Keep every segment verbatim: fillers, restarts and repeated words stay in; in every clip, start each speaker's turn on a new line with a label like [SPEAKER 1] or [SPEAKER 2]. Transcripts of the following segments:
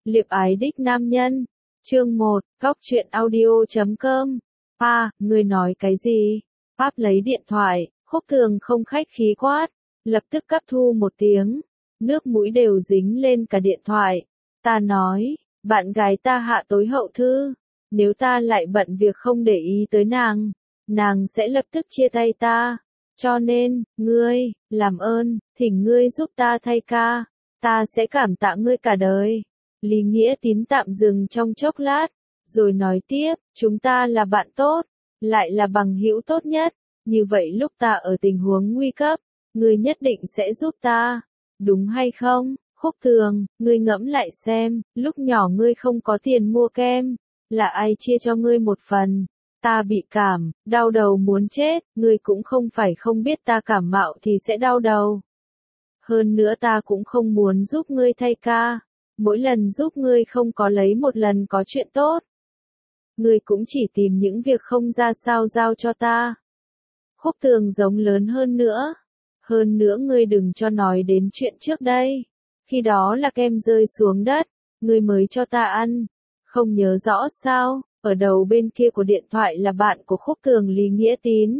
[SPEAKER 1] Liệp ái đích nam nhân. Chương một, Góc truyện audio chấm com. À, ngươi nói cái gì? Pháp lấy điện thoại, Khúc Thường không khách khí quát, lập tức cắt thu một tiếng, nước mũi đều dính lên cả điện thoại. Ta nói, bạn gái ta hạ tối hậu thư, nếu ta lại bận việc không để ý tới nàng, nàng sẽ lập tức chia tay ta. Cho nên, ngươi, làm ơn, thỉnh ngươi giúp ta thay ca, ta sẽ cảm tạ ngươi cả đời. Lý Nghĩa Tín tạm dừng trong chốc lát, rồi nói tiếp, chúng ta là bạn tốt, lại là bằng hữu tốt nhất, như vậy lúc ta ở tình huống nguy cấp, ngươi nhất định sẽ giúp ta, đúng hay không? Khúc Thường, ngươi ngẫm lại xem, lúc nhỏ ngươi không có tiền mua kem, là ai chia cho ngươi một phần? Ta bị cảm, đau đầu muốn chết, ngươi cũng không phải không biết ta cảm mạo thì sẽ đau đầu. Hơn nữa ta cũng không muốn giúp ngươi thay ca, mỗi lần giúp ngươi không có lấy một lần có chuyện tốt. Ngươi cũng chỉ tìm những việc không ra sao giao cho ta. Khúc Thường giống lớn hơn nữa. Hơn nữa ngươi đừng cho nói đến chuyện trước đây. Khi đó là kem rơi xuống đất, ngươi mới cho ta ăn. Không nhớ rõ sao, ở đầu bên kia của điện thoại là bạn của Khúc Thường Lý Nghĩa Tín.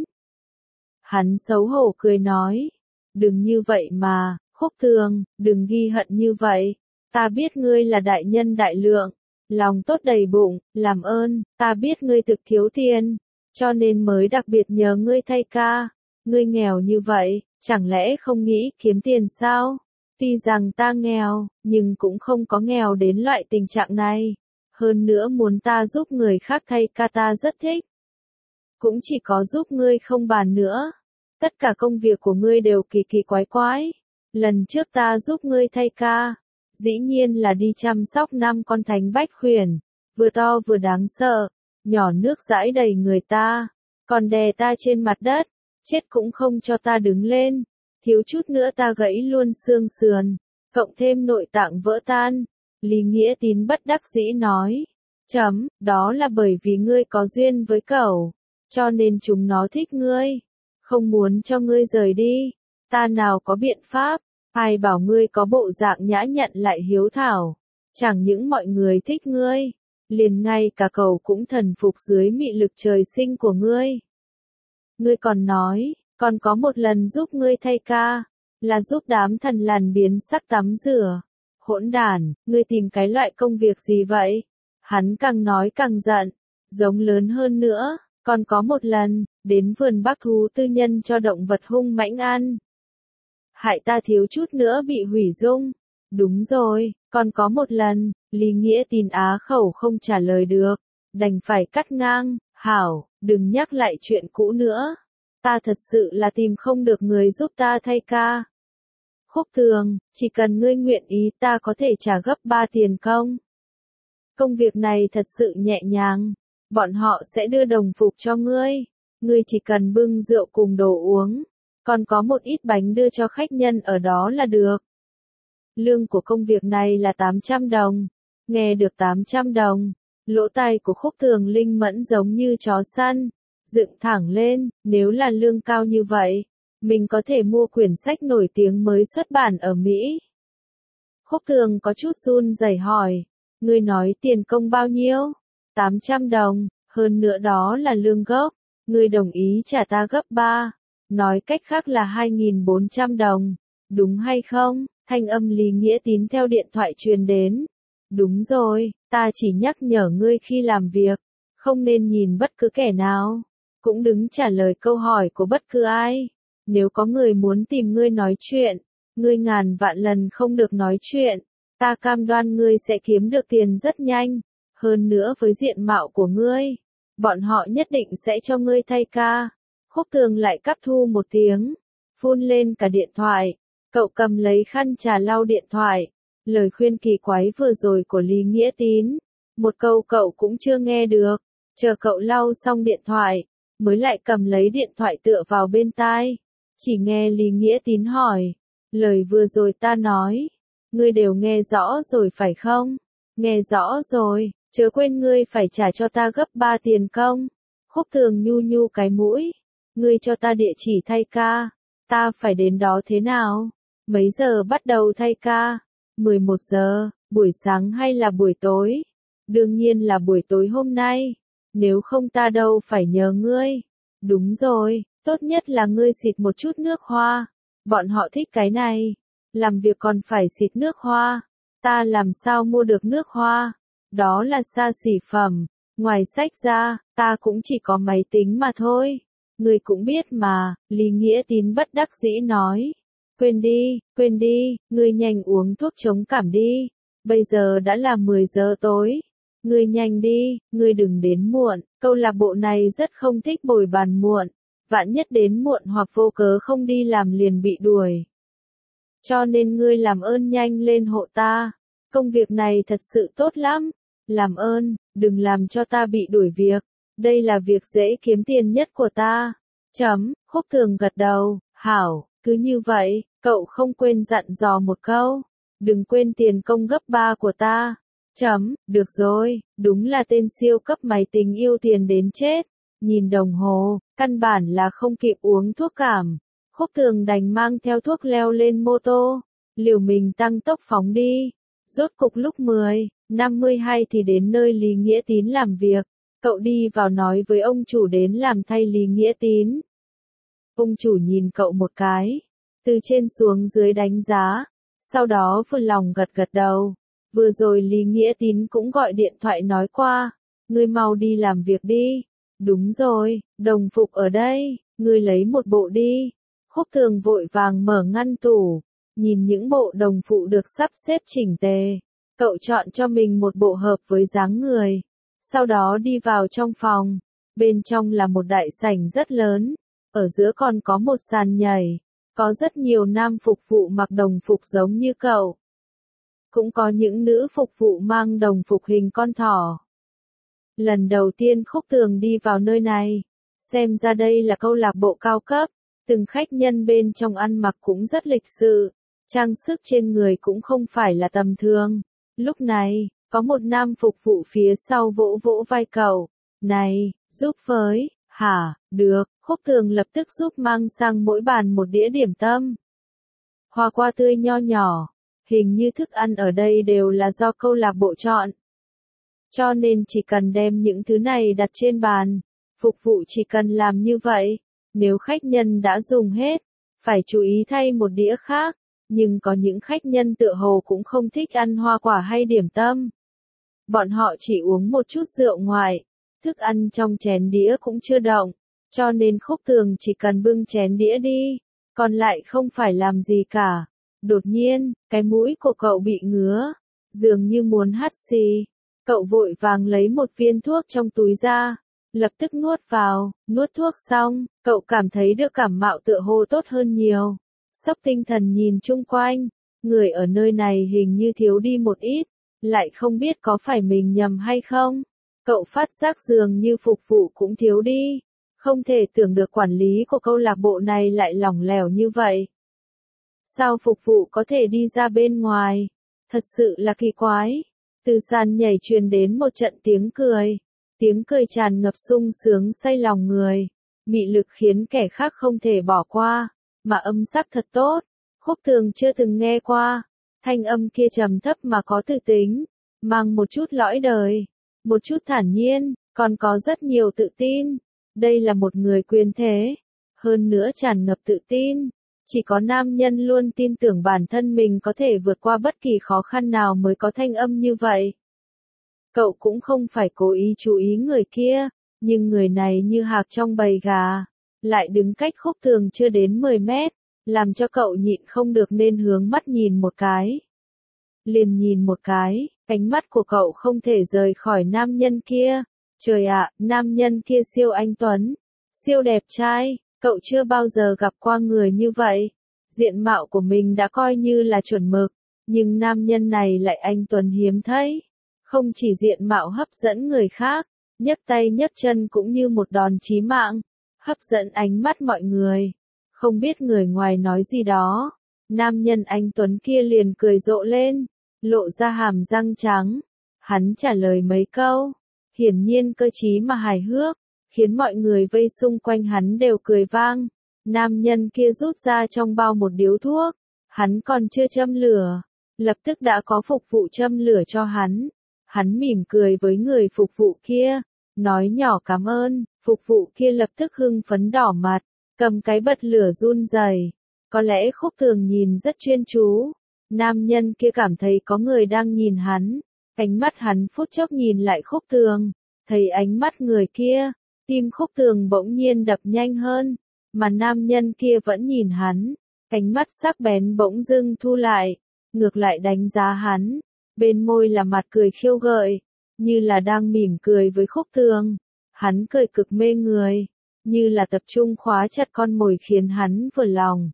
[SPEAKER 1] Hắn xấu hổ cười nói, đừng như vậy mà, Khúc Thường, đừng ghi hận như vậy. Ta biết ngươi là đại nhân đại lượng, lòng tốt đầy bụng, làm ơn, ta biết ngươi thực thiếu tiền, cho nên mới đặc biệt nhờ ngươi thay ca. Ngươi nghèo như vậy, chẳng lẽ không nghĩ kiếm tiền sao? Tuy rằng ta nghèo, nhưng cũng không có nghèo đến loại tình trạng này. Hơn nữa muốn ta giúp người khác thay ca ta rất thích. Cũng chỉ có giúp ngươi không bàn nữa. Tất cả công việc của ngươi đều kỳ kỳ quái quái. Lần trước ta giúp ngươi thay ca, dĩ nhiên là đi chăm sóc năm con thánh bách khuyển, vừa to vừa đáng sợ, nhỏ nước dãi đầy người ta, còn đè ta trên mặt đất, chết cũng không cho ta đứng lên, thiếu chút nữa ta gãy luôn xương sườn, cộng thêm nội tạng vỡ tan. Lý Nghĩa Tín bất đắc dĩ nói, chấm, đó là bởi vì ngươi có duyên với cẩu, cho nên chúng nó thích ngươi, không muốn cho ngươi rời đi, ta nào có biện pháp. Ai bảo ngươi có bộ dạng nhã nhặn lại hiếu thảo, chẳng những mọi người thích ngươi, liền ngay cả cẩu cũng thần phục dưới mị lực trời sinh của ngươi. Ngươi còn nói, còn có một lần giúp ngươi thay ca, là giúp đám thần lằn biến sắc tắm rửa. Hỗn đản, ngươi tìm cái loại công việc gì vậy? Hắn càng nói càng giận, giống lớn hơn nữa, còn có một lần, đến vườn bác thú tư nhân cho động vật hung mãnh ăn. Hại ta thiếu chút nữa bị hủy dung. Đúng rồi, còn có một lần, Lý Nghĩa Tín á khẩu không trả lời được, đành phải cắt ngang, hảo, đừng nhắc lại chuyện cũ nữa. Ta thật sự là tìm không được người giúp ta thay ca. Khúc Thường, chỉ cần ngươi nguyện ý ta có thể trả gấp ba tiền công. Công việc này thật sự nhẹ nhàng, bọn họ sẽ đưa đồng phục cho ngươi, ngươi chỉ cần bưng rượu cùng đồ uống. Còn có một ít bánh đưa cho khách nhân ở đó là được. Lương của công việc này là tám trăm đồng. Nghe được tám trăm đồng, lỗ tai của Khúc Thường linh mẫn giống như chó săn, dựng thẳng lên, nếu là lương cao như vậy, mình có thể mua quyển sách nổi tiếng mới xuất bản ở Mỹ. Khúc Thường có chút run rẩy hỏi, ngươi nói tiền công bao nhiêu? tám trăm đồng, hơn nữa đó là lương gốc, ngươi đồng ý trả ta gấp ba. Nói cách khác là hai nghìn bốn trăm đồng, đúng hay không? Thanh âm Lý Nghĩa Tín theo điện thoại truyền đến. Đúng rồi, ta chỉ nhắc nhở ngươi khi làm việc, không nên nhìn bất cứ kẻ nào, cũng đừng trả lời câu hỏi của bất cứ ai. Nếu có người muốn tìm ngươi nói chuyện, ngươi ngàn vạn lần không được nói chuyện, ta cam đoan ngươi sẽ kiếm được tiền rất nhanh, hơn nữa với diện mạo của ngươi, bọn họ nhất định sẽ cho ngươi thay ca. Khúc Thường lại cắt thu một tiếng, phun lên cả điện thoại, cậu cầm lấy khăn trà lau điện thoại, lời khuyên kỳ quái vừa rồi của Lý Nghĩa Tín, một câu cậu cũng chưa nghe được, chờ cậu lau xong điện thoại, mới lại cầm lấy điện thoại tựa vào bên tai, chỉ nghe Lý Nghĩa Tín hỏi, lời vừa rồi ta nói, ngươi đều nghe rõ rồi phải không? Nghe rõ rồi, chớ quên ngươi phải trả cho ta gấp ba tiền công. Khúc Thường nhu nhu cái mũi. Ngươi cho ta địa chỉ thay ca, ta phải đến đó thế nào? Mấy giờ bắt đầu thay ca? mười một giờ, Buổi sáng hay là buổi tối? Đương nhiên là buổi tối hôm nay. Nếu không ta đâu phải nhờ ngươi. Đúng rồi, tốt nhất là ngươi xịt một chút nước hoa. Bọn họ thích cái này. Làm việc còn phải xịt nước hoa. Ta làm sao mua được nước hoa? Đó là xa xỉ phẩm. Ngoài sách ra, ta cũng chỉ có máy tính mà thôi. Ngươi cũng biết mà, Lý Nghĩa Tín bất đắc dĩ nói. Quên đi, quên đi, ngươi nhanh uống thuốc chống cảm đi. Bây giờ đã là mười giờ tối. Ngươi nhanh đi, ngươi đừng đến muộn. Câu lạc bộ này rất không thích bồi bàn muộn. Vạn nhất đến muộn hoặc vô cớ không đi làm liền bị đuổi. Cho nên ngươi làm ơn nhanh lên hộ ta. Công việc này thật sự tốt lắm. Làm ơn, đừng làm cho ta bị đuổi việc. Đây là việc dễ kiếm tiền nhất của ta. Chấm, Khúc Thường gật đầu. Hảo, cứ như vậy, cậu không quên dặn dò một câu. Đừng quên tiền công gấp ba của ta. Chấm, được rồi, đúng là tên siêu cấp máy tính yêu tiền đến chết. Nhìn đồng hồ, căn bản là không kịp uống thuốc cảm. Khúc Thường đành mang theo thuốc leo lên mô tô. Liều mình tăng tốc phóng đi. Rốt cục lúc mười, năm mươi hai thì đến nơi Lý Nghĩa Tín làm việc. Cậu đi vào nói với ông chủ đến làm thay Lý Nghĩa Tín. Ông chủ nhìn cậu một cái. Từ trên xuống dưới đánh giá. Sau đó vừa lòng gật gật đầu. Vừa rồi Lý Nghĩa Tín cũng gọi điện thoại nói qua. Ngươi mau đi làm việc đi. Đúng rồi, đồng phục ở đây. Ngươi lấy một bộ đi. Khúc Thường vội vàng mở ngăn tủ. Nhìn những bộ đồng phục được sắp xếp chỉnh tề. Cậu chọn cho mình một bộ hợp với dáng người. Sau đó đi vào trong phòng. Bên trong là một đại sảnh rất lớn. Ở giữa còn có một sàn nhảy. Có rất nhiều nam phục vụ mặc đồng phục giống như cậu. Cũng có những nữ phục vụ mang đồng phục hình con thỏ. Lần đầu tiên Khúc Thường đi vào nơi này. Xem ra đây là câu lạc bộ cao cấp. Từng khách nhân bên trong ăn mặc cũng rất lịch sự. Trang sức trên người cũng không phải là tầm thường. Lúc này, có một nam phục vụ phía sau vỗ vỗ vai cậu. Này, giúp với, hả, được, Khúc Thường lập tức giúp mang sang mỗi bàn một đĩa điểm tâm. Hoa quả tươi nho nhỏ, hình như thức ăn ở đây đều là do câu lạc bộ chọn. Cho nên chỉ cần đem những thứ này đặt trên bàn, phục vụ chỉ cần làm như vậy. Nếu khách nhân đã dùng hết, phải chú ý thay một đĩa khác. Nhưng có những khách nhân tựa hồ cũng không thích ăn hoa quả hay điểm tâm. Bọn họ chỉ uống một chút rượu ngoại. Thức ăn trong chén đĩa cũng chưa động. Cho nên Khúc Thường chỉ cần bưng chén đĩa đi. Còn lại không phải làm gì cả. Đột nhiên, cái mũi của cậu bị ngứa. Dường như muốn hắt xì. Cậu vội vàng lấy một viên thuốc trong túi ra. Lập tức nuốt vào. Nuốt thuốc xong, cậu cảm thấy được cảm mạo tựa hồ tốt hơn nhiều. Sốc tinh thần nhìn chung quanh, người ở nơi này hình như thiếu đi một ít, lại không biết có phải mình nhầm hay không. Cậu phát giác dường như phục vụ cũng thiếu đi, không thể tưởng được quản lý của câu lạc bộ này lại lỏng lẻo như vậy. Sao phục vụ có thể đi ra bên ngoài? Thật sự là kỳ quái. Từ sàn nhảy truyền đến một trận tiếng cười, tiếng cười tràn ngập sung sướng say lòng người, mị lực khiến kẻ khác không thể bỏ qua. Mà âm sắc thật tốt, Khúc Thường chưa từng nghe qua. Thanh âm kia trầm thấp mà có tự tính, mang một chút lõi đời, một chút thản nhiên, còn có rất nhiều tự tin. Đây là một người quyền thế, hơn nữa tràn ngập tự tin. Chỉ có nam nhân luôn tin tưởng bản thân mình có thể vượt qua bất kỳ khó khăn nào mới có thanh âm như vậy. Cậu cũng không phải cố ý chú ý người kia, nhưng người này như hạc trong bầy gà. Lại đứng cách Khúc Thường chưa đến mười mét, làm cho cậu nhịn không được nên hướng mắt nhìn một cái. Liền nhìn một cái, ánh mắt của cậu không thể rời khỏi nam nhân kia. Trời ạ, nam nhân kia siêu anh tuấn, siêu đẹp trai, cậu chưa bao giờ gặp qua người như vậy. Diện mạo của mình đã coi như là chuẩn mực, nhưng nam nhân này lại anh tuấn hiếm thấy. Không chỉ diện mạo hấp dẫn người khác, nhấc tay nhấc chân cũng như một đòn chí mạng. Hấp dẫn ánh mắt mọi người. Không biết người ngoài nói gì đó. Nam nhân anh tuấn kia liền cười rộ lên, lộ ra hàm răng trắng. Hắn trả lời mấy câu, hiển nhiên cơ trí mà hài hước, khiến mọi người vây xung quanh hắn đều cười vang. Nam nhân kia rút ra trong bao một điếu thuốc, hắn còn chưa châm lửa, lập tức đã có phục vụ châm lửa cho hắn. Hắn mỉm cười với người phục vụ kia, nói nhỏ cảm ơn, phục vụ kia lập tức hưng phấn đỏ mặt, cầm cái bật lửa run rẩy. Có lẽ Khúc Thường nhìn rất chuyên chú, nam nhân kia cảm thấy có người đang nhìn hắn, ánh mắt hắn phút chốc nhìn lại Khúc Thường, thấy ánh mắt người kia, tim Khúc Thường bỗng nhiên đập nhanh hơn, mà nam nhân kia vẫn nhìn hắn, ánh mắt sắc bén bỗng dưng thu lại, ngược lại đánh giá hắn, bên môi là mặt cười khiêu gợi, như là đang mỉm cười với Khúc Thường. Hắn cười cực mê người, như là tập trung khóa chặt con mồi khiến hắn vừa lòng.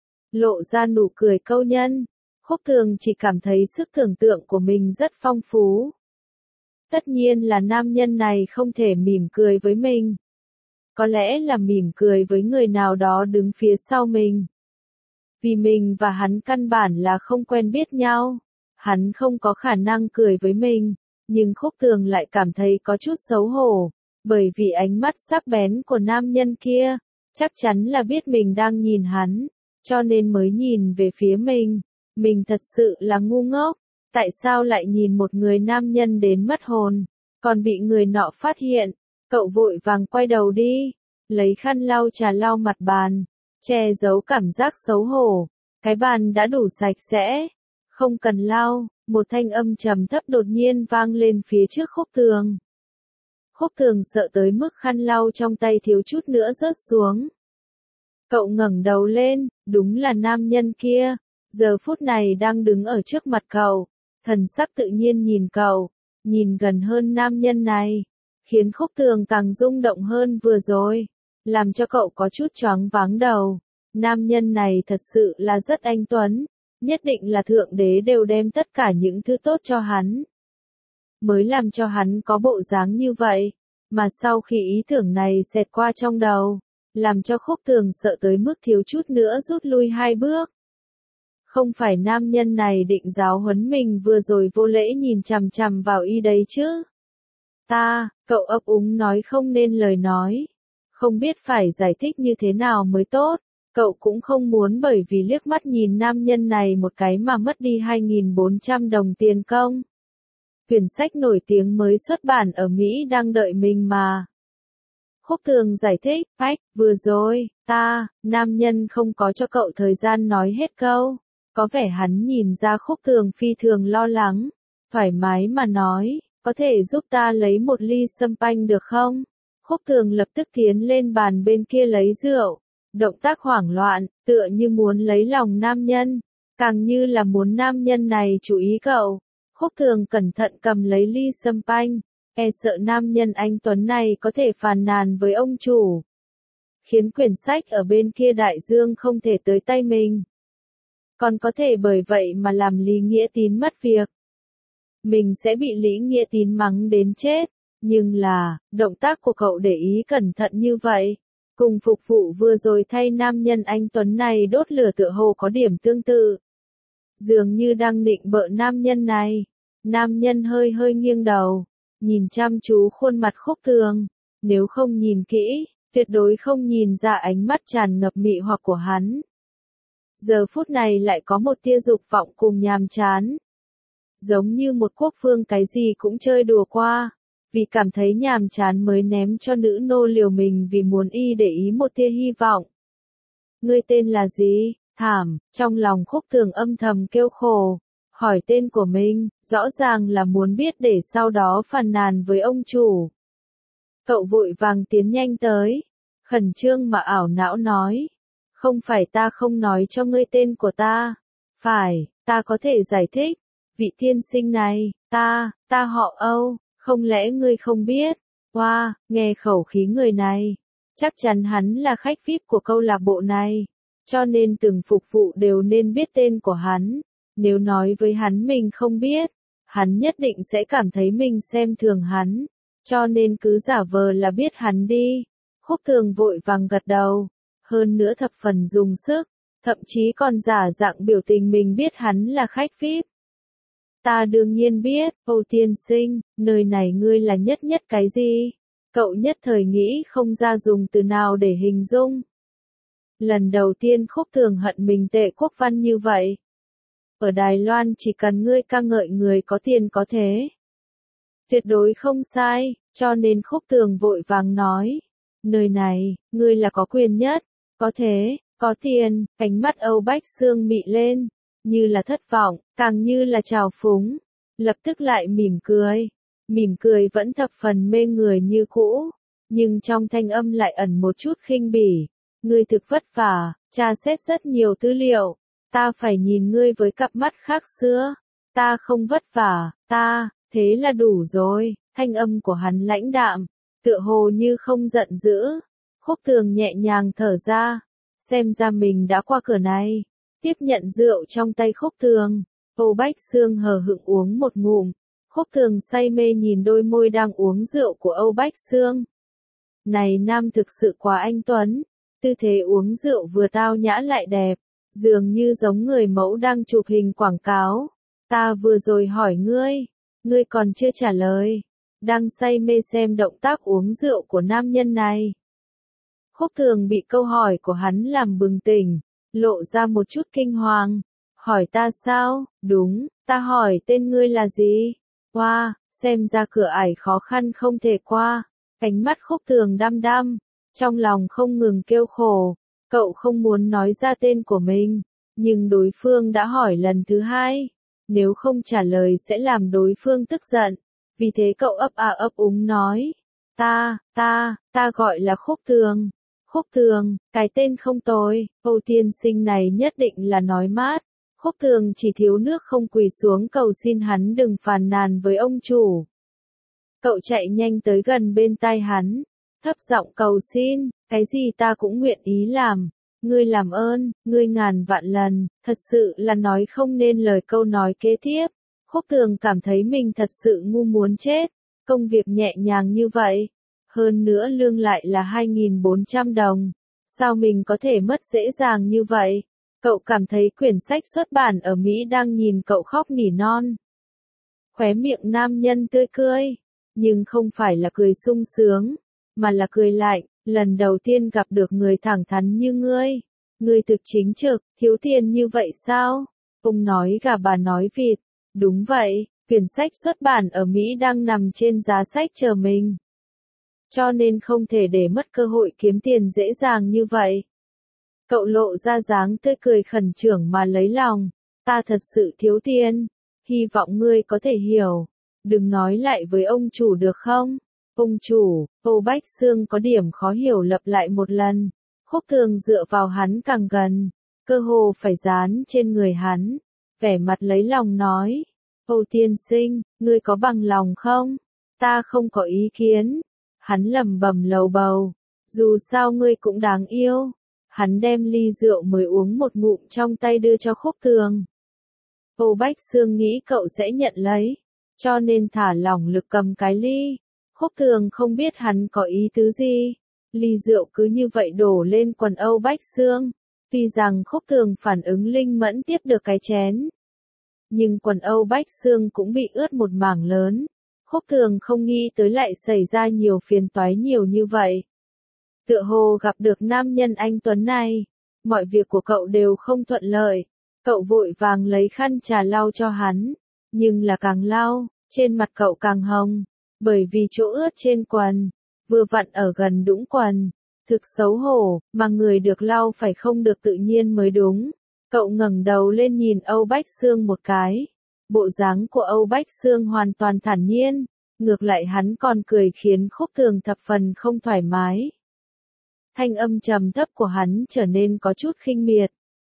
[SPEAKER 1] Lộ ra nụ cười câu nhân, Khúc Thường chỉ cảm thấy sức tưởng tượng của mình rất phong phú. Tất nhiên là nam nhân này không thể mỉm cười với mình. Có lẽ là mỉm cười với người nào đó đứng phía sau mình. Vì mình và hắn căn bản là không quen biết nhau, hắn không có khả năng cười với mình, nhưng Khúc Thường lại cảm thấy có chút xấu hổ, bởi vì ánh mắt sắc bén của nam nhân kia, chắc chắn là biết mình đang nhìn hắn, cho nên mới nhìn về phía mình. Mình thật sự là ngu ngốc, tại sao lại nhìn một người nam nhân đến mất hồn, còn bị người nọ phát hiện, cậu vội vàng quay đầu đi, lấy khăn lau trà lau mặt bàn, che giấu cảm giác xấu hổ, cái bàn đã đủ sạch sẽ, không cần lau, một thanh âm trầm thấp đột nhiên vang lên phía trước Khúc Thường. Khúc Thường sợ tới mức khăn lau trong tay thiếu chút nữa rớt xuống. Cậu ngẩng đầu lên, đúng là nam nhân kia, giờ phút này đang đứng ở trước mặt cậu, thần sắc tự nhiên nhìn cậu, nhìn gần hơn nam nhân này, khiến Khúc Thường càng rung động hơn vừa rồi, làm cho cậu có chút choáng váng đầu. Nam nhân này thật sự là rất anh tuấn, nhất định là thượng đế đều đem tất cả những thứ tốt cho hắn, mới làm cho hắn có bộ dáng như vậy, mà sau khi ý tưởng này xẹt qua trong đầu, làm cho Khúc Thường sợ tới mức thiếu chút nữa rút lui hai bước. Không phải nam nhân này định giáo huấn mình vừa rồi vô lễ nhìn chằm chằm vào y đấy chứ? Ta, cậu ấp úng nói không nên lời nói, không biết phải giải thích như thế nào mới tốt. Cậu cũng không muốn bởi vì liếc mắt nhìn nam nhân này một cái mà mất đi hai nghìn bốn trăm đồng tiền công. Quyển sách nổi tiếng mới xuất bản ở Mỹ đang đợi mình mà. Khúc Thường giải thích, ách, vừa rồi, ta, nam nhân không có cho cậu thời gian nói hết câu. Có vẻ hắn nhìn ra Khúc Thường phi thường lo lắng, thoải mái mà nói, có thể giúp ta lấy một ly sâm panh được không? Khúc Thường lập tức tiến lên bàn bên kia lấy rượu. Động tác hoảng loạn, tựa như muốn lấy lòng nam nhân, càng như là muốn nam nhân này chú ý cậu. Khúc Thường cẩn thận cầm lấy ly sâm panh, e sợ nam nhân anh tuấn này có thể phàn nàn với ông chủ, khiến quyển sách ở bên kia đại dương không thể tới tay mình. Còn có thể bởi vậy mà làm Lý Nghĩa Tín mất việc. Mình sẽ bị Lý Nghĩa Tín mắng đến chết, nhưng là, động tác của cậu để ý cẩn thận như vậy. Cùng phục vụ vừa rồi thay nam nhân anh tuấn này đốt lửa tựa hồ có điểm tương tự. Dường như đang nịnh bợ nam nhân này. Nam nhân hơi hơi nghiêng đầu, nhìn chăm chú khuôn mặt Khúc Thường. Nếu không nhìn kỹ, tuyệt đối không nhìn ra ánh mắt tràn ngập mị hoặc của hắn. Giờ phút này lại có một tia dục vọng cùng nhàm chán. Giống như một quốc vương cái gì cũng chơi đùa qua. Vì cảm thấy nhàm chán mới ném cho nữ nô liều mình vì muốn y để ý một tia hy vọng. Ngươi tên là gì? Thảm, trong lòng Khúc Thường âm thầm kêu khổ, hỏi tên của mình, rõ ràng là muốn biết để sau đó phàn nàn với ông chủ. Cậu vội vàng tiến nhanh tới, khẩn trương mà ảo não nói, không phải ta không nói cho ngươi tên của ta, phải, ta có thể giải thích, vị tiên sinh này, ta, ta họ Âu. Không lẽ ngươi không biết? Wow, nghe khẩu khí người này, chắc chắn hắn là khách vi ai pi của câu lạc bộ này, cho nên từng phục vụ đều nên biết tên của hắn. Nếu nói với hắn mình không biết, hắn nhất định sẽ cảm thấy mình xem thường hắn, cho nên cứ giả vờ là biết hắn đi. Khúc Thường vội vàng gật đầu, hơn nữa thập phần dùng sức, thậm chí còn giả dạng biểu tình mình biết hắn là khách vi ai pi. Ta đương nhiên biết, Âu tiên sinh, nơi này ngươi là nhất nhất cái gì? Cậu nhất thời nghĩ không ra dùng từ nào để hình dung. Lần đầu tiên Khúc Thường hận mình tệ quốc văn như vậy. ở Đài Loan chỉ cần ngươi ca ngợi người có tiền có thế. Tuyệt đối không sai, cho nên Khúc Tường vội vàng nói. Nơi này, ngươi là có quyền nhất, có thế, có tiền, ánh mắt Âu Bách Xương mị lên, như là thất vọng, càng như là trào phúng, lập tức lại mỉm cười. Mỉm cười vẫn thập phần mê người như cũ, nhưng trong thanh âm lại ẩn một chút khinh bỉ. Ngươi thực vất vả, tra xét rất nhiều tư liệu, ta phải nhìn ngươi với cặp mắt khác xưa. Ta không vất vả, ta, thế là đủ rồi. Thanh âm của hắn lãnh đạm, tựa hồ như không giận dữ. Khúc Tường nhẹ nhàng thở ra, xem ra mình đã qua cửa này. Tiếp nhận rượu trong tay Khúc Tường, Âu Bách Xương hờ hững uống một ngụm. Khúc Tường say mê nhìn đôi môi đang uống rượu của Âu Bách Xương. Này nam thực sự quá anh tuấn, tư thế uống rượu vừa tao nhã lại đẹp, dường như giống người mẫu đang chụp hình quảng cáo. Ta vừa rồi hỏi ngươi, ngươi còn chưa trả lời, đang say mê xem động tác uống rượu của nam nhân này. Khúc Tường bị câu hỏi của hắn làm bừng tỉnh, lộ ra một chút kinh hoàng. Hỏi ta sao? Đúng, ta hỏi tên ngươi là gì? Wow, xem ra cửa ải khó khăn không thể qua. Ánh mắt Khúc Tường đăm đăm, trong lòng không ngừng kêu khổ. Cậu không muốn nói ra tên của mình, nhưng đối phương đã hỏi lần thứ hai. Nếu không trả lời sẽ làm đối phương tức giận. Vì thế cậu ấp a ấp úng nói. Ta, ta, ta gọi là Khúc Tường. Khúc Tường, cái tên không tồi, Âu tiên sinh này nhất định là nói mát. Khúc Tường chỉ thiếu nước không quỳ xuống cầu xin hắn đừng phàn nàn với ông chủ. Cậu chạy nhanh tới gần bên tai hắn, thấp giọng cầu xin, cái gì ta cũng nguyện ý làm. Ngươi làm ơn, ngươi ngàn vạn lần, thật sự là nói không nên lời câu nói kế tiếp. Khúc Tường cảm thấy mình thật sự ngu muốn chết, công việc nhẹ nhàng như vậy. Hơn nữa lương lại là hai nghìn bốn trăm đồng. Sao mình có thể mất dễ dàng như vậy? Cậu cảm thấy quyển sách xuất bản ở Mỹ đang nhìn cậu khóc nỉ non. Khóe miệng nam nhân tươi cười, nhưng không phải là cười sung sướng, mà là cười lạnh. Lần đầu tiên gặp được người thẳng thắn như ngươi. Ngươi thực chính trực, thiếu tiền như vậy sao? Ông nói gà bà nói vịt. Đúng vậy, quyển sách xuất bản ở Mỹ đang nằm trên giá sách chờ mình. Cho nên không thể để mất cơ hội kiếm tiền dễ dàng như vậy. Cậu lộ ra dáng tươi cười khẩn trương mà lấy lòng. Ta thật sự thiếu tiền. Hy vọng ngươi có thể hiểu. Đừng nói lại với ông chủ được không? Ông chủ, Âu Bách Xương có điểm khó hiểu lặp lại một lần. Khúc Tường dựa vào hắn càng gần, cơ hồ phải dán trên người hắn. Vẻ mặt lấy lòng nói. Âu tiên sinh, ngươi có bằng lòng không? Ta không có ý kiến. Hắn lẩm bẩm lầu bầu. Dù sao ngươi cũng đáng yêu. Hắn đem ly rượu mới uống một ngụm trong tay đưa cho Khúc Tường. Âu Bách Xương nghĩ cậu sẽ nhận lấy, cho nên thả lỏng lực cầm cái ly. Khúc Tường không biết hắn có ý tứ gì. Ly rượu cứ như vậy đổ lên quần Âu Bách Xương. Tuy rằng Khúc Tường phản ứng linh mẫn tiếp được cái chén, nhưng quần Âu Bách Xương cũng bị ướt một mảng lớn. Khúc Tường không nghĩ tới lại xảy ra nhiều phiền toái nhiều như vậy. Tựa hồ gặp được nam nhân anh tuấn này, mọi việc của cậu đều không thuận lợi. Cậu vội vàng lấy khăn trà lau cho hắn, nhưng là càng lau, trên mặt cậu càng hồng, bởi vì chỗ ướt trên quần, vừa vặn ở gần đũng quần. Thực xấu hổ, mà người được lau phải không được tự nhiên mới đúng. Cậu ngẩng đầu lên nhìn Âu Bách Xương một cái. Bộ dáng của Âu Bách Xương hoàn toàn thản nhiên, ngược lại hắn còn cười khiến Khúc Tường thập phần không thoải mái. Thanh âm trầm thấp của hắn trở nên có chút khinh miệt.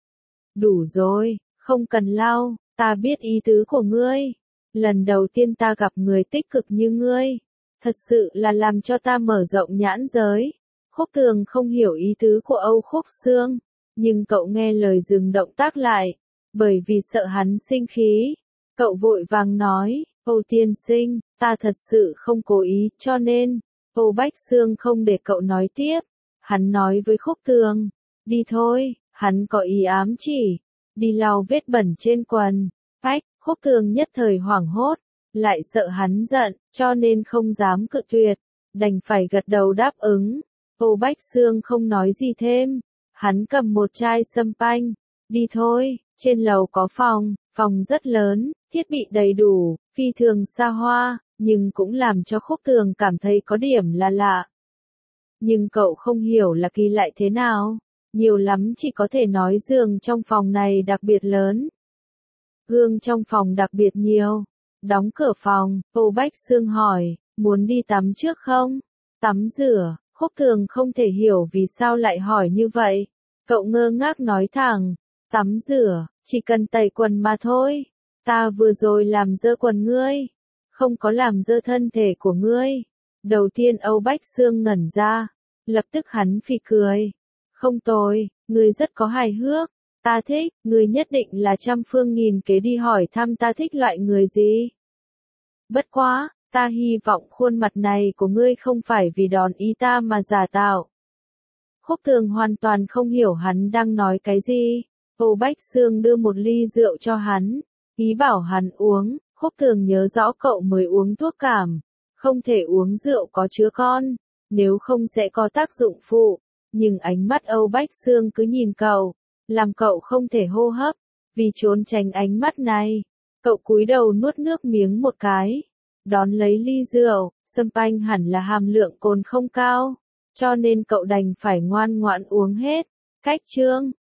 [SPEAKER 1] Đủ rồi, không cần lau, ta biết ý tứ của ngươi. Lần đầu tiên ta gặp người tích cực như ngươi, thật sự là làm cho ta mở rộng nhãn giới. Khúc Tường không hiểu ý tứ của Âu Khúc Xương, nhưng cậu nghe lời dừng động tác lại, bởi vì sợ hắn sinh khí. Cậu vội vàng nói, Âu tiên sinh, ta thật sự không cố ý, cho nên, Âu Bách Xương không để cậu nói tiếp. Hắn nói với Khúc Tường, đi thôi, hắn có ý ám chỉ, đi lau vết bẩn trên quần. Ách, Khúc Tường nhất thời hoảng hốt, lại sợ hắn giận, cho nên không dám cự tuyệt, đành phải gật đầu đáp ứng. Âu Bách Xương không nói gì thêm, hắn cầm một chai sâm panh, đi thôi, trên lầu có phòng, Phòng rất lớn, thiết bị đầy đủ, phi thường xa hoa, nhưng cũng làm cho Khúc Tường cảm thấy có điểm là lạ. Nhưng cậu không hiểu là kỳ lạ thế nào, nhiều lắm chỉ có thể nói giường trong phòng này đặc biệt lớn. Gương trong phòng đặc biệt nhiều. Đóng cửa phòng, Âu Bách Xương hỏi, muốn đi tắm trước không? Tắm rửa, Khúc Tường không thể hiểu vì sao lại hỏi như vậy. Cậu ngơ ngác nói thẳng, tắm rửa, chỉ cần tẩy quần mà thôi. Ta vừa rồi làm dơ quần ngươi, không có làm dơ thân thể của ngươi. Đầu tiên Âu Bách Xương ngẩn ra, lập tức hắn phì cười. Không tồi, ngươi rất có hài hước. Ta thích, ngươi nhất định là trăm phương nghìn kế đi hỏi thăm ta thích loại người gì. Bất quá, ta hy vọng khuôn mặt này của ngươi không phải vì đòn ý ta mà giả tạo. Khúc Tường hoàn toàn không hiểu hắn đang nói cái gì. Âu Bách Xương đưa một ly rượu cho hắn, ý bảo hắn uống. Khúc Tường nhớ rõ cậu mới uống thuốc cảm, không thể uống rượu có chứa con, nếu không sẽ có tác dụng phụ. Nhưng ánh mắt Âu Bách Xương cứ nhìn cậu, làm cậu không thể hô hấp. Vì trốn tránh ánh mắt này, cậu cúi đầu nuốt nước miếng một cái, đón lấy ly rượu. Champagne hẳn là hàm lượng cồn không cao, cho nên cậu đành phải ngoan ngoãn uống hết. Cách chương